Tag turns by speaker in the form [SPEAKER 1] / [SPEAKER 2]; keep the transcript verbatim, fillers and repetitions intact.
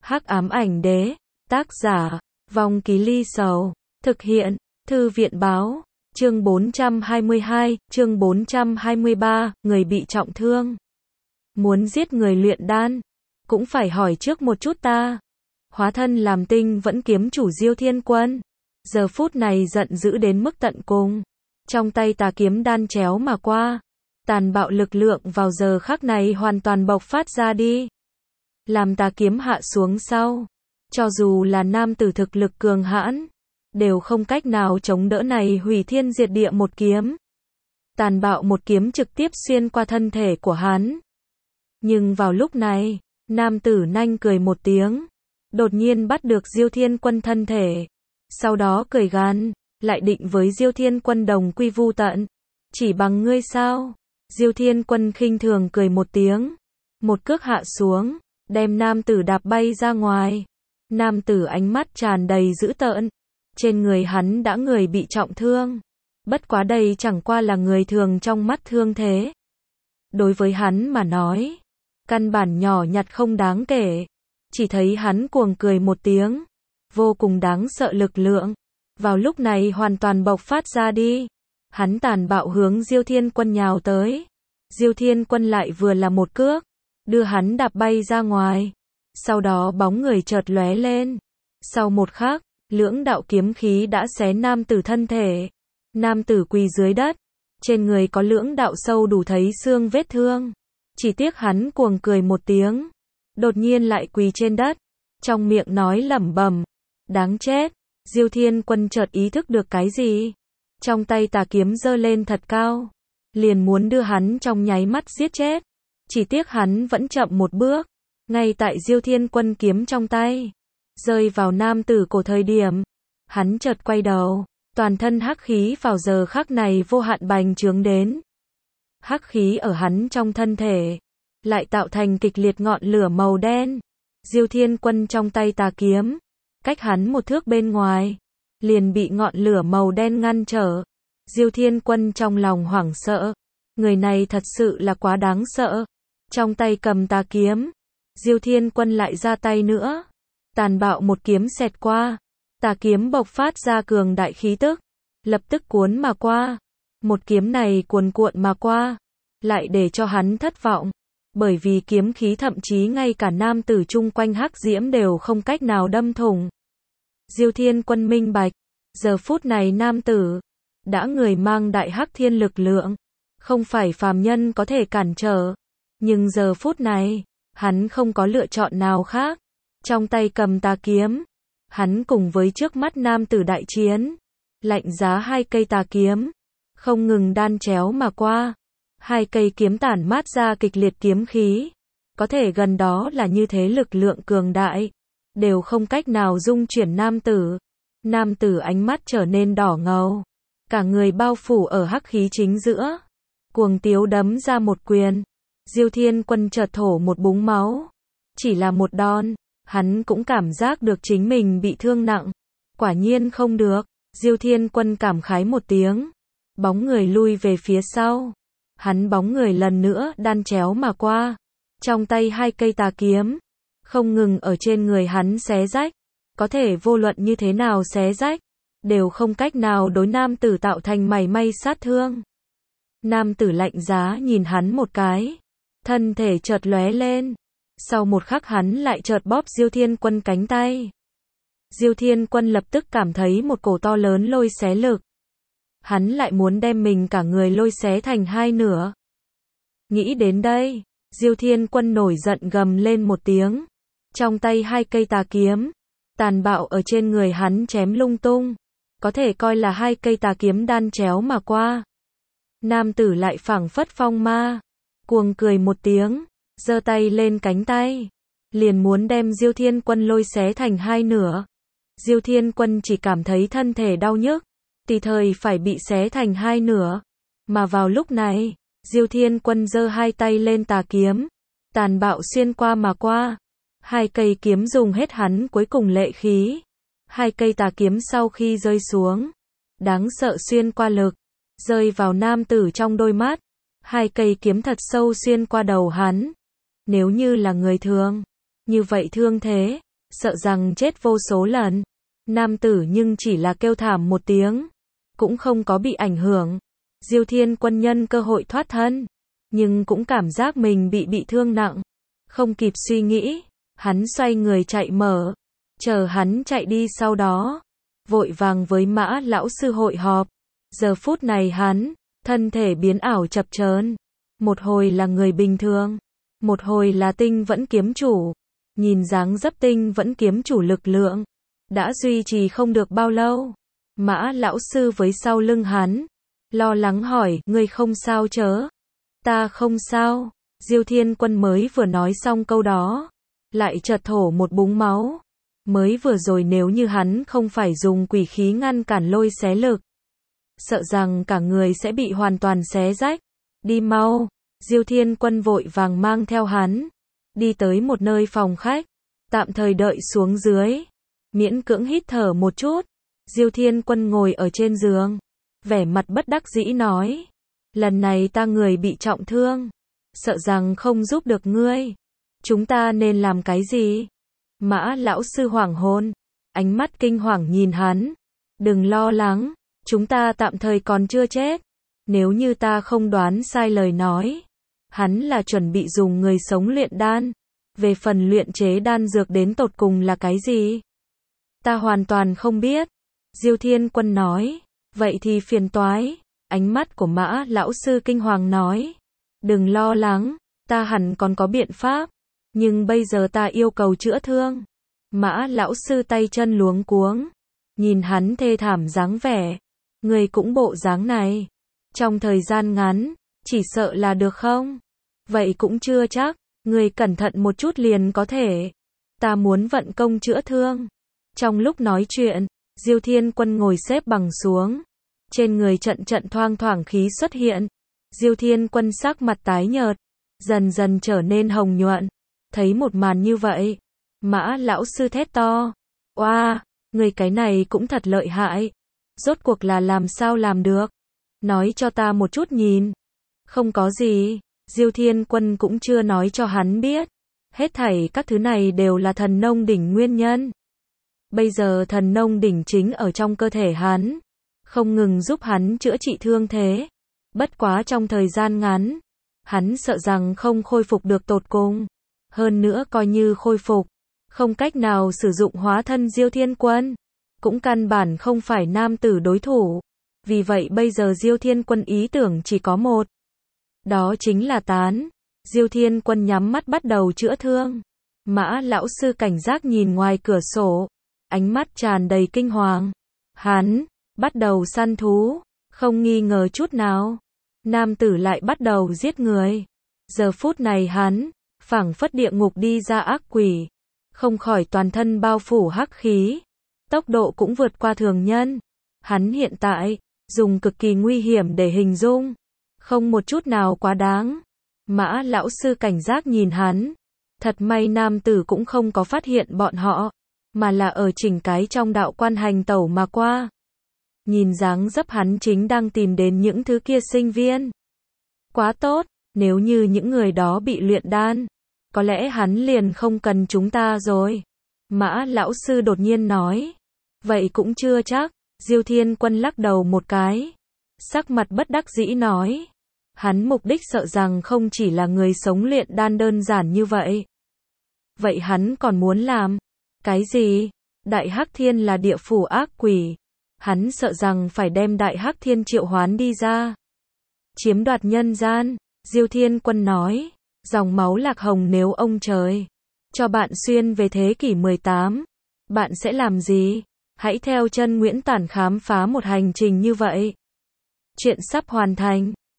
[SPEAKER 1] Hắc ám ảnh đế, tác giả, Vong Ký Ly Sầu, thực hiện, Thư viện báo, chương bốn trăm hai mươi hai, chương bốn trăm hai mươi ba, người bị trọng thương. Muốn giết người luyện đan, cũng phải hỏi trước một chút ta. Hóa thân làm tinh vẫn kiếm chủ Diêu Thiên Quân, giờ phút này giận dữ đến mức tận cùng. Trong tay tà kiếm đan chéo mà qua, tàn bạo lực lượng vào giờ khắc này hoàn toàn bộc phát ra đi. Làm tà kiếm hạ xuống sau, cho dù là nam tử thực lực cường hãn, đều không cách nào chống đỡ này hủy thiên diệt địa một kiếm. Tàn bạo một kiếm trực tiếp xuyên qua thân thể của hắn. Nhưng vào lúc này, nam tử nanh cười một tiếng, đột nhiên bắt được Diêu Thiên Quân thân thể. Sau đó cười gằn, lại định với Diêu Thiên Quân đồng quy vu tận. Chỉ bằng ngươi sao? Diêu Thiên Quân khinh thường cười một tiếng, một cước hạ xuống, đem nam tử đạp bay ra ngoài. Nam tử ánh mắt tràn đầy dữ tợn, trên người hắn đã người bị trọng thương. Bất quá đây chẳng qua là người thường trong mắt thương thế. Đối với hắn mà nói, căn bản nhỏ nhặt không đáng kể. Chỉ thấy hắn cuồng cười một tiếng, vô cùng đáng sợ lực lượng, vào lúc này hoàn toàn bộc phát ra đi. Hắn tàn bạo hướng Diêu Thiên Quân nhào tới. Diêu Thiên Quân lại vừa là một cước, đưa hắn đạp bay ra ngoài. Sau đó bóng người chợt lóe lên. Sau một khắc, lưỡng đạo kiếm khí đã xé nam tử thân thể. Nam tử quỳ dưới đất, trên người có lưỡng đạo sâu đủ thấy xương vết thương. Chỉ tiếc hắn cuồng cười một tiếng, đột nhiên lại quỳ trên đất, trong miệng nói lẩm bẩm, đáng chết. Diêu Thiên Quân chợt ý thức được cái gì, trong tay tà kiếm giơ lên thật cao, liền muốn đưa hắn trong nháy mắt giết chết. Chỉ tiếc hắn vẫn chậm một bước, ngay tại Diêu Thiên Quân kiếm trong tay rơi vào nam tử cổ thời điểm, hắn chợt quay đầu, toàn thân hắc khí vào giờ khắc này vô hạn bành trướng đến. Hắc khí ở hắn trong thân thể lại tạo thành kịch liệt ngọn lửa màu đen. Diêu Thiên Quân trong tay tà kiếm, cách hắn một thước bên ngoài, liền bị ngọn lửa màu đen ngăn trở. Diêu Thiên Quân trong lòng hoảng sợ, người này thật sự là quá đáng sợ. Trong tay cầm tà kiếm, Diêu Thiên Quân lại ra tay nữa, tàn bạo một kiếm xẹt qua, tà kiếm bộc phát ra cường đại khí tức, lập tức cuốn mà qua. Một kiếm này cuồn cuộn mà qua, lại để cho hắn thất vọng, bởi vì kiếm khí thậm chí ngay cả nam tử chung quanh hắc diễm đều không cách nào đâm thủng. Diêu Thiên Quân minh bạch, giờ phút này nam tử đã người mang đại hắc thiên lực lượng, không phải phàm nhân có thể cản trở. Nhưng giờ phút này, hắn không có lựa chọn nào khác. Trong tay cầm tà kiếm, hắn cùng với trước mắt nam tử đại chiến, lạnh giá hai cây tà kiếm, không ngừng đan chéo mà qua. Hai cây kiếm tản mát ra kịch liệt kiếm khí, có thể gần đó là như thế lực lượng cường đại, đều không cách nào dung chuyển nam tử. Nam tử ánh mắt trở nên đỏ ngầu, cả người bao phủ ở hắc khí chính giữa, cuồng tiếu đấm ra một quyền. Diêu Thiên Quân chợt thổ một búng máu, chỉ là một đòn, hắn cũng cảm giác được chính mình bị thương nặng. Quả nhiên không được, Diêu Thiên Quân cảm khái một tiếng, bóng người lui về phía sau. Hắn bóng người lần nữa đan chéo mà qua, trong tay hai cây tà kiếm, không ngừng ở trên người hắn xé rách, có thể vô luận như thế nào xé rách, đều không cách nào đối nam tử tạo thành mảy may sát thương. Nam tử lạnh giá nhìn hắn một cái, thân thể chợt lóe lên, sau một khắc hắn lại chợt bóp Diêu Thiên Quân cánh tay. Diêu Thiên Quân lập tức cảm thấy một cổ to lớn lôi xé lực. Hắn lại muốn đem mình cả người lôi xé thành hai nửa. Nghĩ đến đây, Diêu Thiên Quân nổi giận gầm lên một tiếng. Trong tay hai cây tà kiếm, tàn bạo ở trên người hắn chém lung tung, có thể coi là hai cây tà kiếm đan chéo mà qua. Nam tử lại phảng phất phong ma, cuồng cười một tiếng, giơ tay lên cánh tay, liền muốn đem Diêu Thiên Quân lôi xé thành hai nửa. Diêu Thiên Quân chỉ cảm thấy thân thể đau nhức, tùy thời phải bị xé thành hai nửa. Mà vào lúc này, Diêu Thiên Quân giơ hai tay lên tà kiếm, tàn bạo xuyên qua mà qua. Hai cây kiếm dùng hết hắn cuối cùng lệ khí. Hai cây tà kiếm sau khi rơi xuống, đáng sợ xuyên qua lực, rơi vào nam tử trong đôi mắt. Hai cây kiếm thật sâu xuyên qua đầu hắn. Nếu như là người thường, như vậy thương thế sợ rằng chết vô số lần. Nam tử nhưng chỉ là kêu thảm một tiếng, cũng không có bị ảnh hưởng. Diêu Thiên Quân nhân cơ hội thoát thân, nhưng cũng cảm giác mình bị bị thương nặng. Không kịp suy nghĩ, hắn xoay người chạy mở. Chờ hắn chạy đi sau đó, vội vàng với Mã lão sư hội họp. Giờ phút này hắn, thân thể biến ảo chập chờn, một hồi là người bình thường, một hồi là tinh vẫn kiếm chủ. Nhìn dáng dấp tinh vẫn kiếm chủ lực lượng, đã duy trì không được bao lâu. Mã lão sư với sau lưng hắn, lo lắng hỏi, ngươi không sao chớ? Ta không sao. Diêu Thiên Quân mới vừa nói xong câu đó, lại chợt thổ một búng máu. Mới vừa rồi nếu như hắn không phải dùng quỷ khí ngăn cản lôi xé lực, sợ rằng cả người sẽ bị hoàn toàn xé rách. Đi mau. Diêu Thiên Quân vội vàng mang theo hắn, đi tới một nơi phòng khách, tạm thời đợi xuống dưới, miễn cưỡng hít thở một chút. Diêu Thiên Quân ngồi ở trên giường, vẻ mặt bất đắc dĩ nói, lần này ta người bị trọng thương, sợ rằng không giúp được ngươi. Chúng ta nên làm cái gì? Mã lão sư hoảng hồn, ánh mắt kinh hoàng nhìn hắn. Đừng lo lắng, chúng ta tạm thời còn chưa chết. Nếu như ta không đoán sai lời nói, hắn là chuẩn bị dùng người sống luyện đan. Về phần luyện chế đan dược đến tột cùng là cái gì, ta hoàn toàn không biết. Diêu Thiên Quân nói, vậy thì phiền toái. Ánh mắt của Mã lão sư kinh hoàng nói, đừng lo lắng, ta hẳn còn có biện pháp, nhưng bây giờ ta yêu cầu chữa thương. Mã lão sư tay chân luống cuống, nhìn hắn thê thảm dáng vẻ, người cũng bộ dáng này, trong thời gian ngắn, chỉ sợ là được không? Vậy cũng chưa chắc, người cẩn thận một chút liền có thể. Ta muốn vận công chữa thương. Trong lúc nói chuyện, Diêu Thiên Quân ngồi xếp bằng xuống, trên người trận trận thoang thoảng khí xuất hiện. Diêu Thiên Quân sắc mặt tái nhợt, dần dần trở nên hồng nhuận. Thấy một màn như vậy, Mã lão sư thét to, oa, người cái này cũng thật lợi hại, rốt cuộc là làm sao làm được, nói cho ta một chút nhìn. Không có gì, Diêu Thiên Quân cũng chưa nói cho hắn biết, hết thảy các thứ này đều là thần nông đỉnh nguyên nhân. Bây giờ thần nông đỉnh chính ở trong cơ thể hắn, không ngừng giúp hắn chữa trị thương thế. Bất quá trong thời gian ngắn, hắn sợ rằng không khôi phục được tột cùng. Hơn nữa coi như khôi phục, không cách nào sử dụng hóa thân Diêu Thiên Quân, cũng căn bản không phải nam tử đối thủ. Vì vậy bây giờ Diêu Thiên Quân ý tưởng chỉ có một, đó chính là tán. Diêu Thiên Quân nhắm mắt bắt đầu chữa thương. Mã lão sư cảnh giác nhìn ngoài cửa sổ, ánh mắt tràn đầy kinh hoàng. Hắn bắt đầu săn thú, không nghi ngờ chút nào. Nam tử lại bắt đầu giết người. Giờ phút này hắn phảng phất địa ngục đi ra ác quỷ, không khỏi toàn thân bao phủ hắc khí, tốc độ cũng vượt qua thường nhân. Hắn hiện tại dùng cực kỳ nguy hiểm để hình dung, không một chút nào quá đáng. Mã lão sư cảnh giác nhìn hắn, thật may nam tử cũng không có phát hiện bọn họ, mà là ở chỉnh cái trong đạo quan hành tẩu mà qua. Nhìn dáng dấp hắn chính đang tìm đến những thứ kia sinh viên. Quá tốt, nếu như những người đó bị luyện đan, có lẽ hắn liền không cần chúng ta rồi. Mã lão sư đột nhiên nói. Vậy cũng chưa chắc. Diêu Thiên Quân lắc đầu một cái, sắc mặt bất đắc dĩ nói. Hắn mục đích sợ rằng không chỉ là người sống luyện đan đơn giản như vậy. Vậy hắn còn muốn làm cái gì? Đại Hắc Thiên là địa phủ ác quỷ. Hắn sợ rằng phải đem Đại Hắc Thiên triệu hoán đi ra, chiếm đoạt nhân gian. Diêu Thiên Quân nói, dòng máu lạc hồng nếu ông trời cho bạn xuyên về thế kỷ mười tám, bạn sẽ làm gì? Hãy theo chân Nguyễn Tản khám phá một hành trình như vậy. Chuyện sắp hoàn thành.